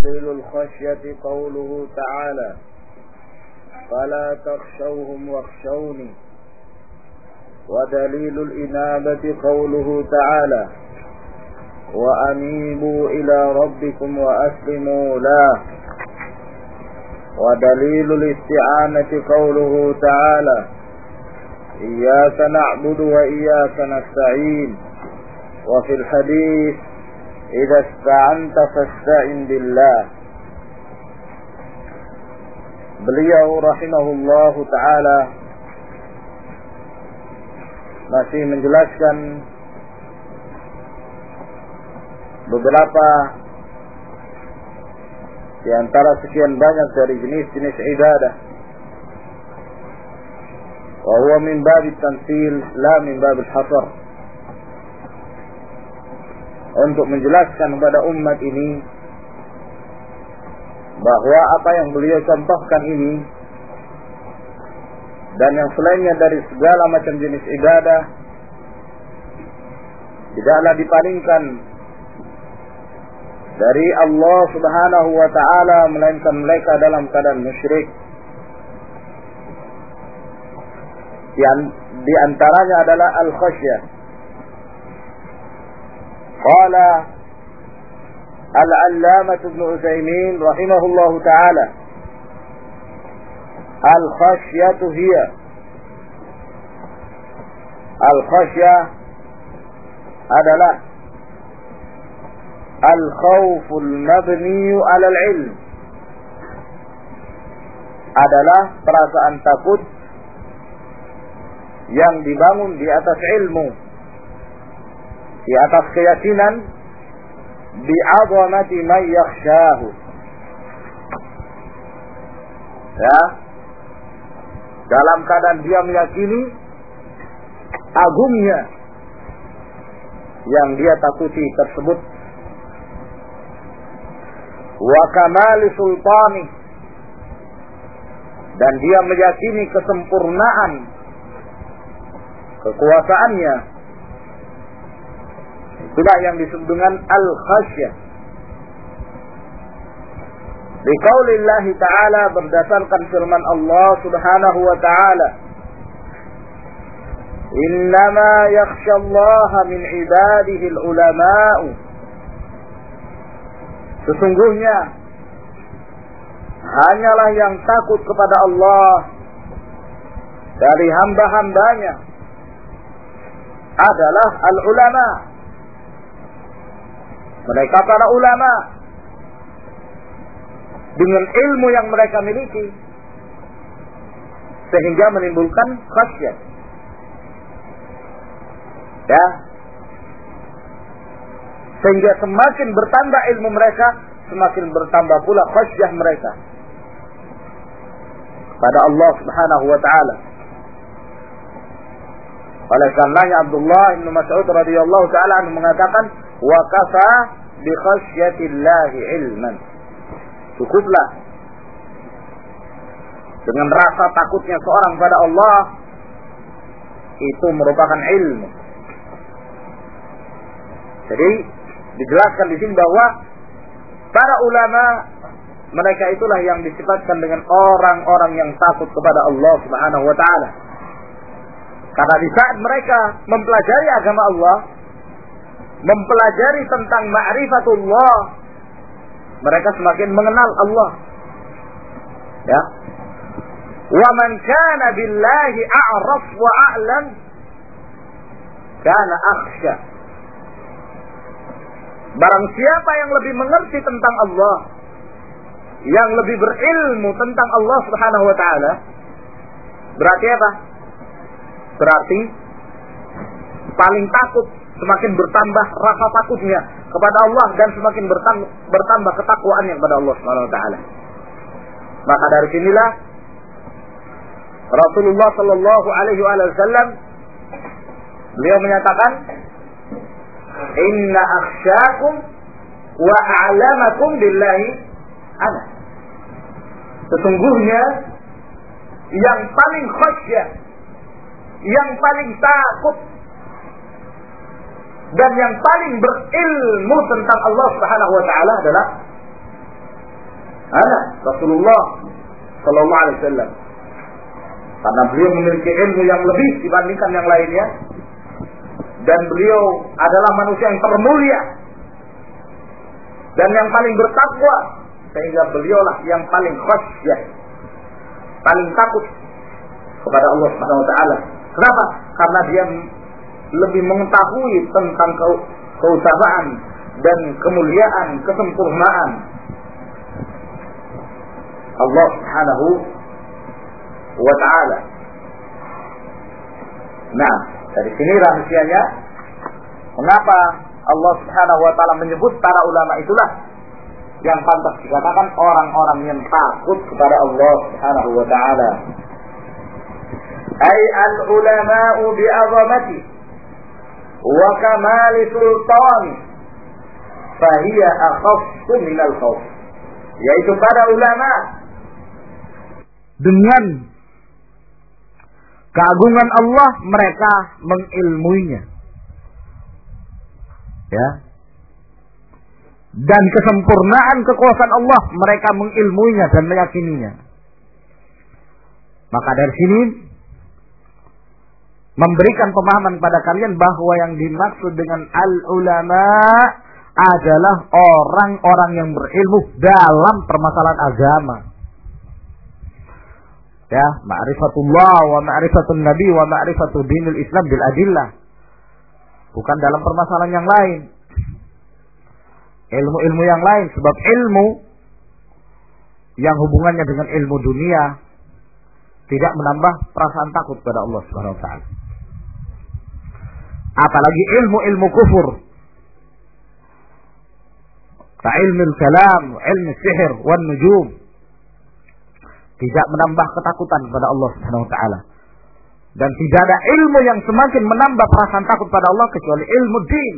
وتفصيل الخشية قوله تعالى فلا تخشوهم واخشوني. ودليل الإنابة قوله تعالى وأنيبوا إلى ربكم وأسلموا له. ودليل الاستعانة قوله تعالى إياك نعبد وإياك نستعين. وفي الحديث إذا استعنت فاستعن بالله. Beliau rahimahullahu ta'ala masih menjelaskan beberapa di antara sekian banyak dari jenis-jenis ibadah. Wa huwa min babi tansil la min babi hasar. Untuk menjelaskan kepada umat ini bahwa apa yang beliau contohkan ini dan yang selainnya dari segala macam jenis ibadah tidaklah dipalingkan dari Allah Subhanahu wa ta'ala, melainkan mereka dalam keadaan musyrik. Di antaranya adalah al-khasyah. Qala Al-Allamah Ibn Utsaimin rahimahullahu ta'ala al-khasyatu hiya al-khasyah adalah al-khawful mabniyu 'ala al-'ilm, adalah perasaan takut yang dibangun di atas ilmu, di atas keyakinan bi'azamati man yakhshahu. Ya, dalam keadaan dia meyakini agungnya yang dia takuti tersebut. Wa kamali sultani, dan dia meyakini kesempurnaan kekuasaannya. Itulah yang disebut dengan al-khasyah. Di qaulillahi ta'ala, berdasarkan firman Allah Subhanahu wa ta'ala, innama yakhshallaha min ibadihi al-ulama'u. Sesungguhnya hanyalah yang takut kepada Allah dari hamba-hambanya adalah al-ulama. Mereka para ulama dengan ilmu yang mereka miliki sehingga menimbulkan khasyah. Ya, sehingga semakin bertambah ilmu mereka, semakin bertambah pula khasyah mereka pada Allah Subhanahu wa ta'ala. Oleh karenanya Abdullah bin Mas'ud radhiyallahu ta'ala anhu mengatakan, wa kafa bi khasyatillahi ilman. Cukuplah dengan rasa takutnya seorang pada Allah, itu merupakan ilmu. Jadi dijelaskan di sini bahwa para ulama, mereka itulah yang disifatkan dengan orang-orang yang takut kepada Allah Subhanahu wa ta'ala. Karena di saat mereka mempelajari agama Allah, mempelajari tentang ma'rifatullah, mereka semakin mengenal Allah. Ya. Wa man kana billahi a'raf wa a'lam kana akhsha. Barang siapa yang lebih mengerti tentang Allah, yang lebih berilmu tentang Allah Subhanahu wa ta'ala, berarti apa? Berarti paling takut, semakin bertambah rasa takutnya kepada Allah dan semakin bertambah ketakwaannya kepada Allah Subhanahu wa ta'ala. Maka dari sinilah Rasulullah sallallahu alaihi wasallam beliau menyatakan, inna akhsyakum wa a'lamakum billahi ana. Sesungguhnya yang paling khasyah, yang paling takut dan yang paling berilmu tentang Allah Subhanahu wa ta'ala adalah Ada Rasulullah sallallahu alaihi wasallam. Karena beliau memiliki ilmu yang lebih dibandingkan yang lainnya, dan beliau adalah manusia yang termulia dan yang paling bertakwa, sehingga beliaulah yang paling khasyah, paling takut kepada Allah Subhanahu wa taala. Kenapa? Karena dia lebih mengetahui tentang keutamaan dan kemuliaan, kesempurnaan Allah Subhanahu wa taala. Nah, dari sini rahasianya mengapa Allah Subhanahu wa taala menyebut para ulama itulah yang pantas dikatakan orang-orang yang takut kepada Allah Subhanahu wa taala. Ay al-ulama'u bi'azamati wa kamali sultani fahiya akhaffu minal khawf. Yaitu para ulama dengan keagungan Allah mereka mengilmuinya, ya, dan kesempurnaan kekuasaan Allah mereka mengilmuinya dan meyakininya. Maka dari sini memberikan pemahaman pada kalian bahwa yang dimaksud dengan al-ulama adalah orang-orang yang berilmu dalam permasalahan agama. Ya, ma'rifatullah wa ma'rifatun nabi wa ma'rifatu dinil Islam bil adillah. Bukan dalam permasalahan yang lain. Ilmu-ilmu yang lain, sebab ilmu yang hubungannya dengan ilmu dunia tidak menambah perasaan takut pada Allah Subhanahu wa taala. Apalagi ilmu-ilmu kufur. Ka ilmu kalam, ilmu sihir, wan nujum. Tidak menambah ketakutan kepada Allah Subhanahu wa taala. Dan tidak ada ilmu yang semakin menambah perasaan takut pada Allah kecuali ilmu din.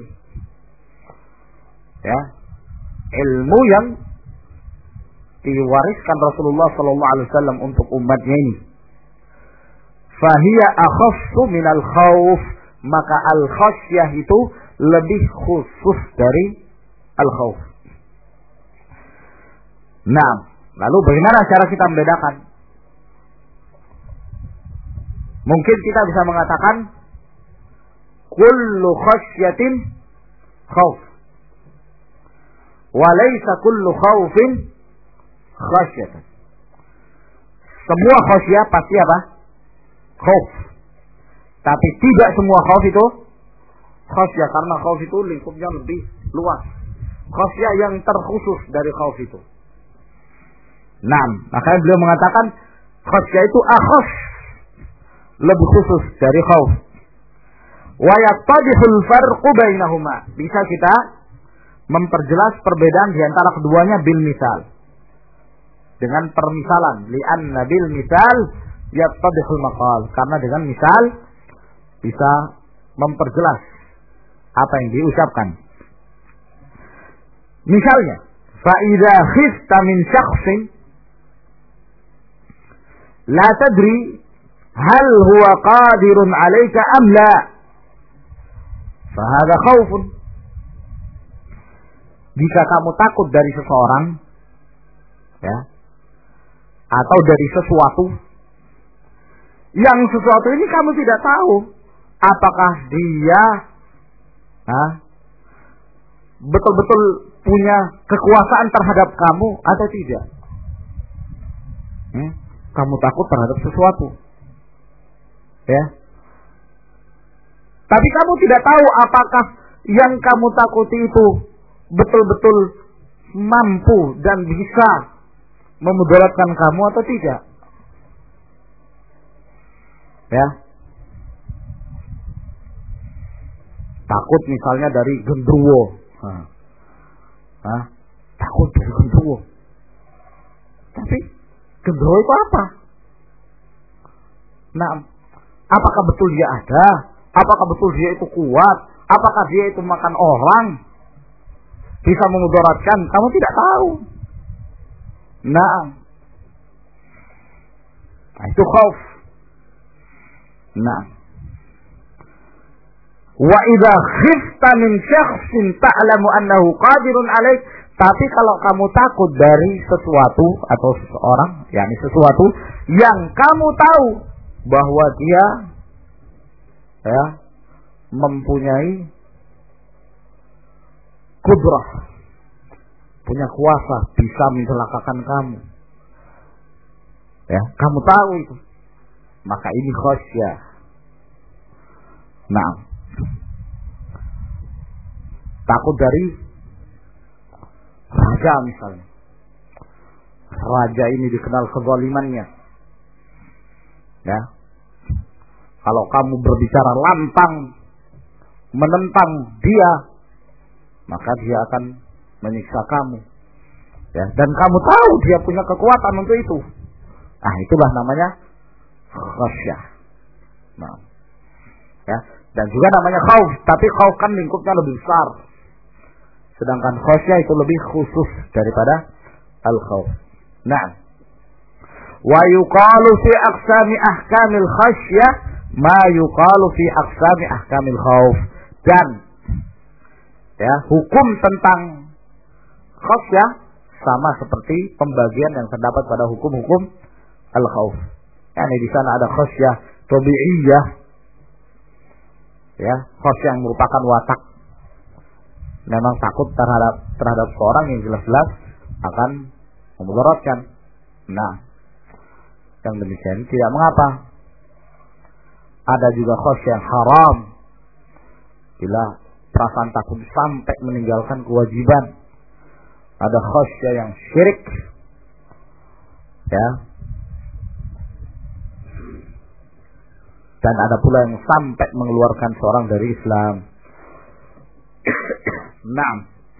Ya. Ilmu yang diwariskan Rasulullah sallallahu alaihi wasallam untuk umatnya ini. Fahiya akhaffu minal khauf, maka al-khasyah itu lebih khusus dari al-khauf. Nah, lalu bagaimana cara kita membedakan? Mungkin kita bisa mengatakan kullu khasyatin khauf wa laysa kullu khaufin khasyatan. Semua khasyah pasti apa? Khauf. Tapi tidak semua khauf itu khasyah, karena khauf itu lingkupnya lebih luas. Khasyah yang terkhusus dari khauf itu. Nah, makanya beliau mengatakan khasyah itu akhas, lebih khusus dari khauf. Wa yattadihul farqu bainahuma. Bisa kita memperjelas perbedaan di antara keduanya bil misal. Dengan permisalan, li'anna bil misal yattadihul maqal. Karena dengan misal bisa memperjelas apa yang diucapkan. Misalnya, fa idza khifta min syakhsin la tadri hal huwa qadirun 'alaika am la, fa hadha khaufun. Jika kamu takut dari seseorang, ya, atau dari sesuatu yang sesuatu ini kamu tidak tahu apakah dia betul-betul punya kekuasaan terhadap kamu atau tidak. Kamu takut terhadap sesuatu, ya, tapi kamu tidak tahu apakah yang kamu takuti itu betul-betul mampu dan bisa memudaratkan kamu atau tidak. Ya, takut misalnya dari genderuwo. Takut dari genderuwo. Tapi genderuwo itu apa? Nah, apakah betul dia ada? Apakah betul dia itu kuat? Apakah dia itu makan orang? Bisa memudaratkan? Kamu tidak tahu. Nah, itu khauf. Nah, wa idza khifta min syakhsin ta'lamu annahu qadirun 'alaik Tapi kalau kamu takut dari sesuatu atau seseorang, yakni sesuatu yang kamu tahu bahwa dia mempunyai kudrah, punya kuasa, bisa mencelakakan kamu. Ya, kamu tahu itu. Maka ini khasyah. Nah, takut dari raja misalnya. Raja ini dikenal kezalimannya. Ya. Kalau kamu berbicara lantang menentang dia, maka dia akan menyiksa kamu. Ya, dan kamu tahu dia punya kekuatan untuk itu. Nah, itulah namanya khasyah. Nah. Ya, dan juga namanya khauf, tapi khauf kan lingkupnya lebih besar. Sedangkan khasyah itu lebih khusus daripada al-khauf. Nah, wa yuqalu fi aqsami ahkamil khasyah ma yuqalu fi aqsami ahkamil khauf. Dan ya, hukum tentang khasyah sama seperti pembagian yang terdapat pada hukum-hukum al-khauf. Yani di sana ada khasyah tabi'iyah, ya, khasyah yang merupakan watak, memang takut terhadap seorang yang jelas-jelas akan memudaratkan. Nah, yang demikian tidak mengapa. Ada juga khasyah yang haram, bila perasaan takut sampai meninggalkan kewajiban. Ada khasyah yang syirik, ya, dan ada pula yang sampai mengeluarkan seorang dari Islam. Nah,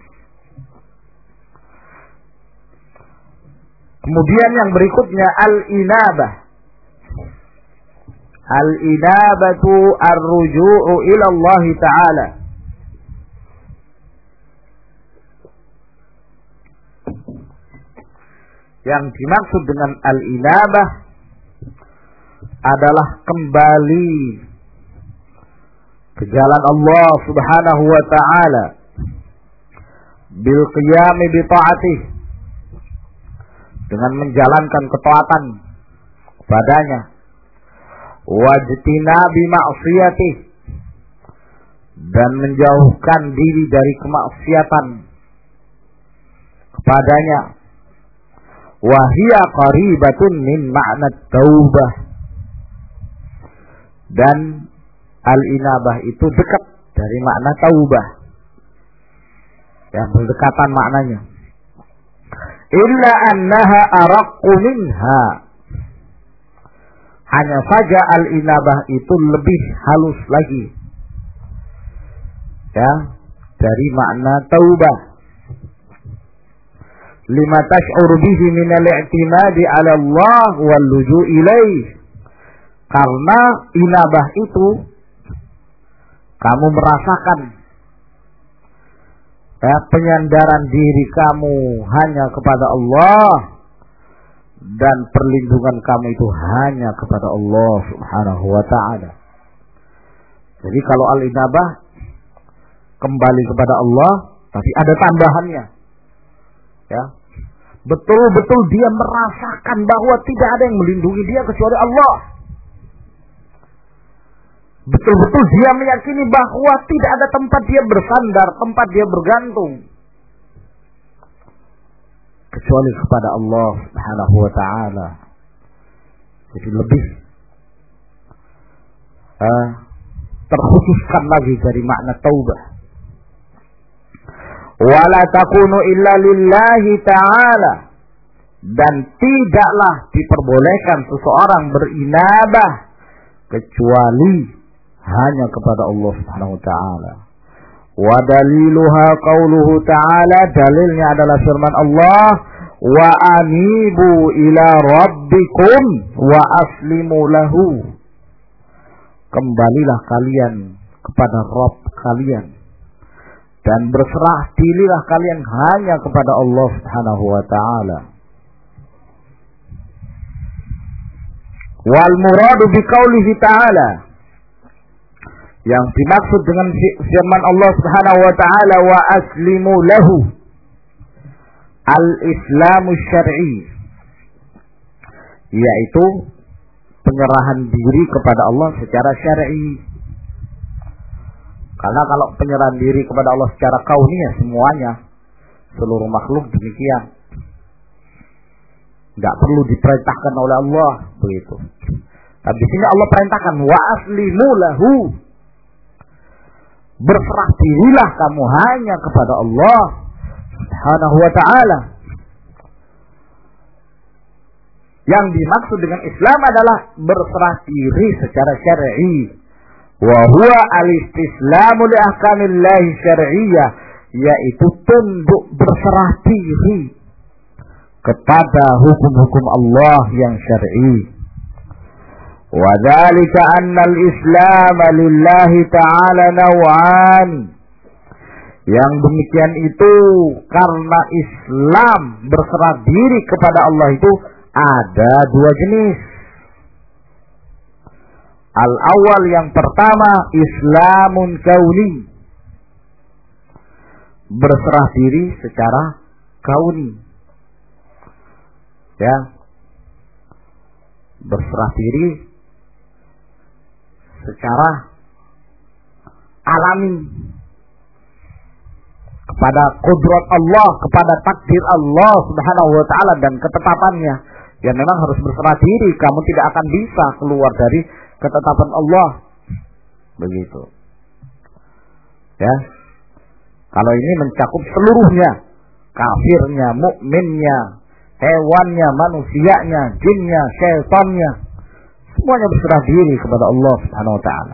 kemudian yang berikutnya al-inabah. Al-inabatu ar-ruju'u ila Allah Ta'ala. Yang dimaksud dengan al-inabah adalah kembali ke jalan Allah Subhanahu wa Ta'ala bil qiyami bi ta'atih, dengan menjalankan ketaatan kepadanya, wajtinabi ma'siyatih, dan menjauhkan diri dari kemaksiatan kepadanya. Wa hiya qaribatun min ma'na taubah. Dan al-inabah itu dekat dari makna taubah, yang berdekatan maknanya. Illa annaha araqqu minha. Hanya saja al-inabah itu lebih halus lagi, ya, dari makna taubah. Lima tash'ur bihi min al-i'timadi 'ala Allah wal luju' ilaih. Karena inabah itu kamu merasakan, ya, penyandaran diri kamu hanya kepada Allah, dan perlindungan kamu itu hanya kepada Allah Subhanahu wa Ta'ala. Jadi kalau al-inabah kembali kepada Allah, tapi ada tambahannya, ya, betul-betul dia merasakan bahwa tidak ada yang melindungi dia kecuali Allah. Betul-betul dia meyakini bahwa tidak ada tempat dia bersandar, tempat dia bergantung, kecuali kepada Allah Subhanahu wa Ta'ala. Jadi lebih terkhususkan lagi dari makna taubah. Wala takunu illa lillahi ta'ala. Dan tidaklah diperbolehkan seseorang berinabah kecuali hanya kepada Allah Subhanahu wa Ta'ala. Wa daliluha qauluhu ta'ala, dalilnya adalah firman Allah, wa anibu ila rabbikum wa aslimu lahu. Kembalilah kalian kepada Rabb kalian dan berserah dirilah kalian hanya kepada Allah Subhanahu wa Ta'ala. Wal muradu biqaulihi ta'ala, yang dimaksud dengan firman Allah Subhanahu wa Ta'ala wa aslimu lahu, al-Islamu syar'i, yaitu penyerahan diri kepada Allah secara syar'i. Karena kalau penyerahan diri kepada Allah secara kauni ya semuanya, seluruh makhluk demikian, nggak perlu diperintahkan oleh Allah begitu. Tapi di sini Allah perintahkan wa aslimu lahu, berserah dirilah kamu hanya kepada Allah Subhanahu wa ta'ala. Yang dimaksud dengan Islam adalah berserah diri secara syar'i. Wa huwa al-istislamu li ahkamillahi syar'iyyah, yaitu tunduk berserah diri kepada hukum-hukum Allah yang syar'i. Wa dzalika anna al-islam lillahi ta'ala naw'an. Yang demikian itu karena Islam berserah diri kepada Allah itu ada dua jenis. Al-awwal, yang pertama, Islamun kauni, berserah diri secara kauni. Ya. Berserah diri secara alami kepada kudrat Allah, kepada takdir Allah Subhanahu wa ta'ala dan ketetapannya. Ya memang harus berserah diri, kamu tidak akan bisa keluar dari ketetapan Allah. Begitu. Ya. Kalau ini mencakup seluruhnya, kafirnya, mukminnya, hewannya, manusianya, jinnya, syaitannya, semuanya berserah diri kepada Allah Subhanahu wa ta'ala.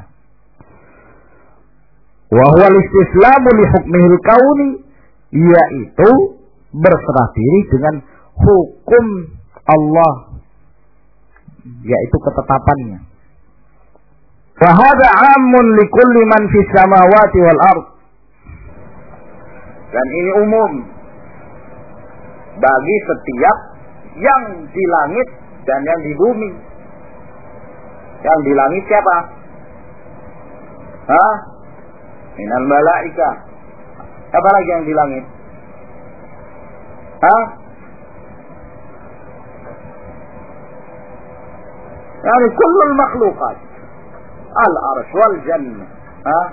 Wa huwa al-istislamu li hukmihil kauni, yaitu berserah diri dengan hukum Allah, yaitu ketetapannya. Wa hadha 'ammun li kulli man fis samawati wal ard. Dan ini umum bagi setiap yang di langit dan yang di bumi. Yang di langit siapa? Hah? Minal malaika. Apa lagi yang di langit? Hah? Yani kullul makhluqat. Al-arsh wal jannah. Hah?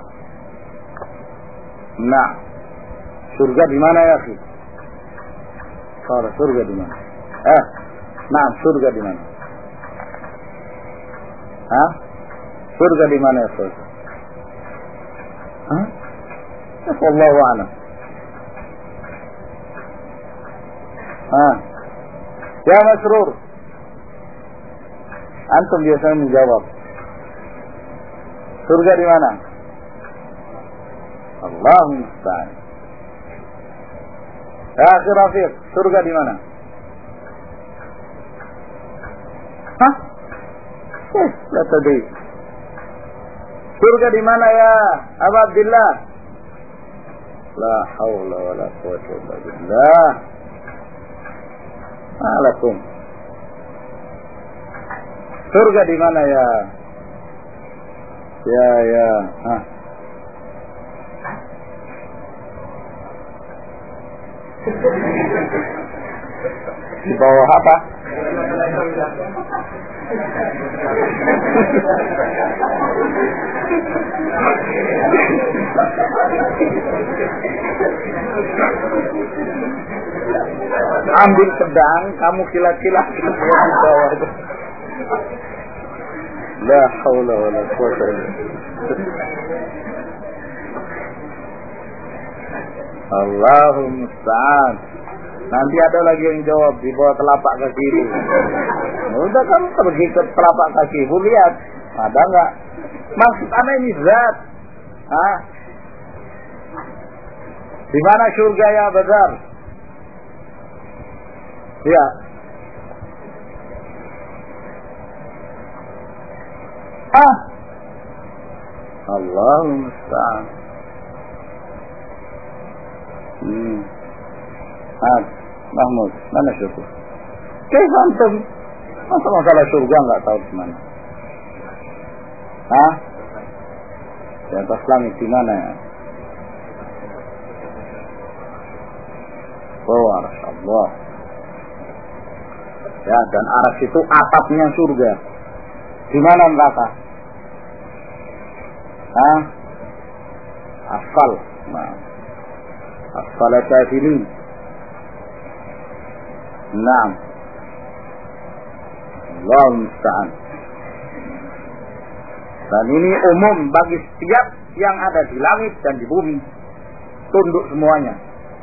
Nah. Surga di mana ya, akhi? Surga di mana? Nah, surga di mana? Hah? Surga di mana ya, surga? Hah? Wallahu a'lam. Ya Masrur, antum biasanya menjawab. Surga di mana? Allahumma musta'an. Ya akhi Rafiq, surga di mana? Hah? La tadri. Surga di mana ya Abu Abdullah? La haula wala quwwata illa billah. Alakum. Surga di mana ya? Ya. Hah. Di bawah apa? Ambil pedang, kamu kilat-kilat di bawah itu. La haula wala quwwata illa billah. Allahumma musta'an. Nanti ada lagi yang jawab di bawah telapak kaki ibu. Udah kamu pergi ke telapak kaki ibu, lihat ada nggak? Maksud aneh ini zat. Hah? Di mana surga ya Badar? Ya. Allahumma musta'an. Mahmud, mana syukur? Kayak antum, masa masalah surga nggak tahu di mana? Hah? Di atas langit di mana ya? Oh, Allah. Ya, dan arsy itu atapnya surga. Di mana neraka? Asfal. Nah. Asfal safilin. Naam. Allahu musta'an. Dan ini umum bagi setiap yang ada di langit dan di bumi. Tunduk semuanya.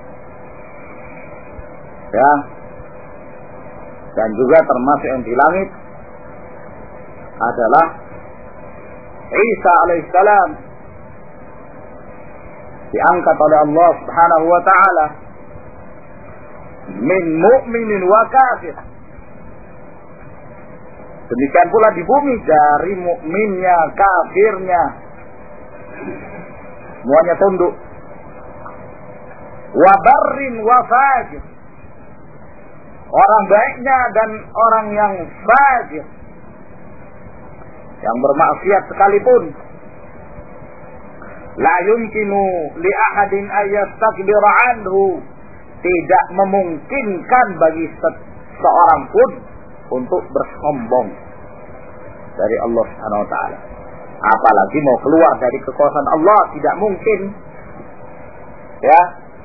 Ya. Dan juga termasuk yang di langit adalah Isa alaihissalam, diangkat oleh Allah Subhanahu wa taala min mu'minin wa kafir. Demikian pula di bumi, dari mukminnya, kafirnya, semuanya tunduk. Wa barrin wa fajir, orang baiknya dan orang yang fajir, yang bermaksiat sekalipun. La yumkinu li ahadin ayyastakbira anhu, tidak memungkinkan bagi seorang pun untuk bersombong dari Allah Subhanahu wa taala. Apalagi mau keluar dari kekuasaan Allah, tidak mungkin. Ya.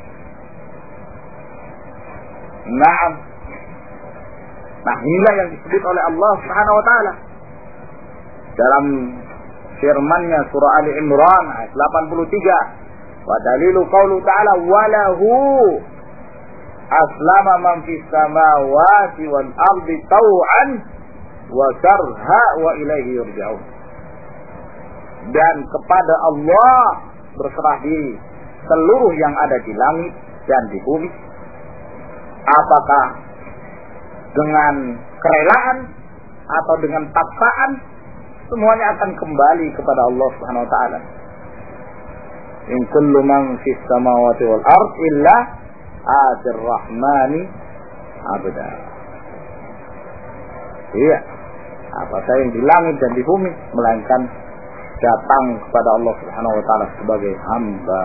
Naam. Nah, inilah yang disebut oleh Allah Subhanahu wa taala dalam firman-Nya surah Ali Imran ayat 83. Wa dalilu qaulu ta'ala walahu aslama man fis samawati wal ardi taw'an wa karha wa ilaihi yurja'un. Dan kepada Allah berserah diri seluruh yang ada di langit dan di bumi, apakah dengan kerelaan atau dengan paksaan, semuanya akan kembali kepada Allah Subhanahu wa taala. In kullu man fis samawati wal ard illa atir rahmani abda. Iya, apa saja yang di langit dan di bumi melainkan datang kepada Allah Subhanahu wa taala sebagai hamba.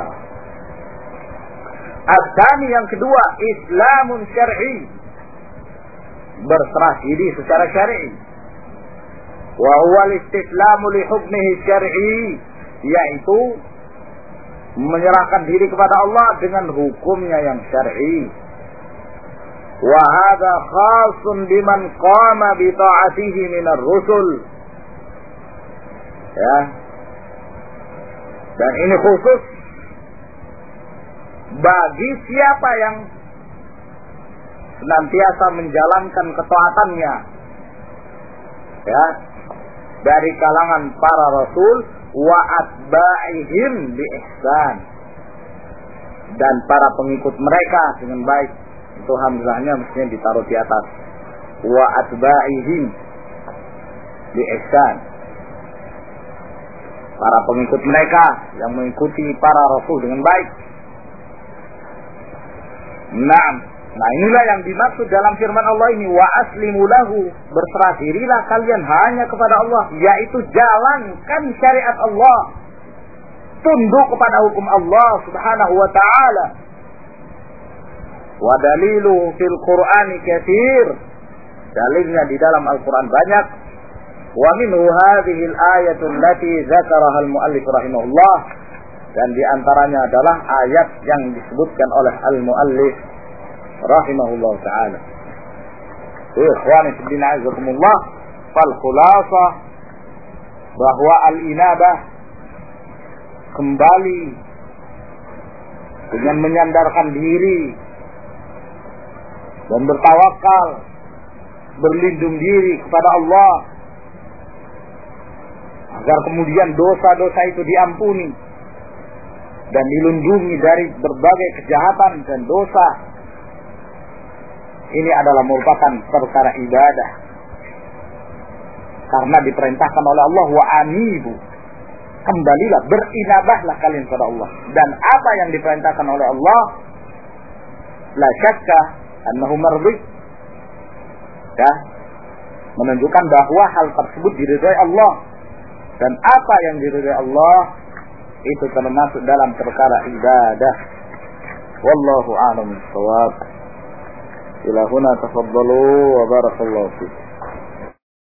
Al-Thani, yang kedua, Islamun syar'i, berserah diri secara syar'i. Wa huwa al-istislamu li hukmihi syar'i, yaitu menyerahkan diri kepada Allah dengan hukumnya yang syar'i. Wa hadha khasun biman qama bi ta'atihi minar rusul. Ya. Dan ini khusus bagi siapa yang senantiasa menjalankan ketaatannya, ya, dari kalangan para rasul wa atba'ihim bi ihsan, dan para pengikut mereka dengan baik. Itu hamzahnya mestinya ditaruh di atas, wa atba'ihim bi ihsan, para pengikut mereka yang mengikuti para rasul dengan baik. Nah, inilah yang dimaksud dalam firman Allah ini, wa aslimu lahu, berserah dirilah kalian hanya kepada Allah, yaitu jalankan syariat Allah, tunduk kepada hukum Allah Subhanahu wa taala. Wa dalilu fil Qur'ani katsir, dalilnya di dalam Al-Qur'an banyak. Wa minhu hadhihi al-ayatu allati dzakaraha al-muallif rahimahullah, dan di antaranya adalah ayat yang disebutkan oleh al-muallif rahimahullah ta'ala. Ikhwani fi din azakumullah, fal khulasa bahwa al-inabah, kembali dengan menyandarkan diri dan bertawakal, berlindung diri kepada Allah agar kemudian dosa-dosa itu diampuni dan dilindungi dari berbagai kejahatan dan dosa. Ini adalah merupakan perkara ibadah, karena diperintahkan oleh Allah, wa anibu, kembalilah, berinabahlah kalian kepada Allah. Dan apa yang diperintahkan oleh Allah, la syakka annahu mardi, ya, menunjukkan bahwa hal tersebut diridhai Allah, dan apa yang diridhai Allah itu termasuk dalam perkara ibadah. Wallahu a'lam bishawab. Ila huna tafaddalu wa barakallahu fiikum.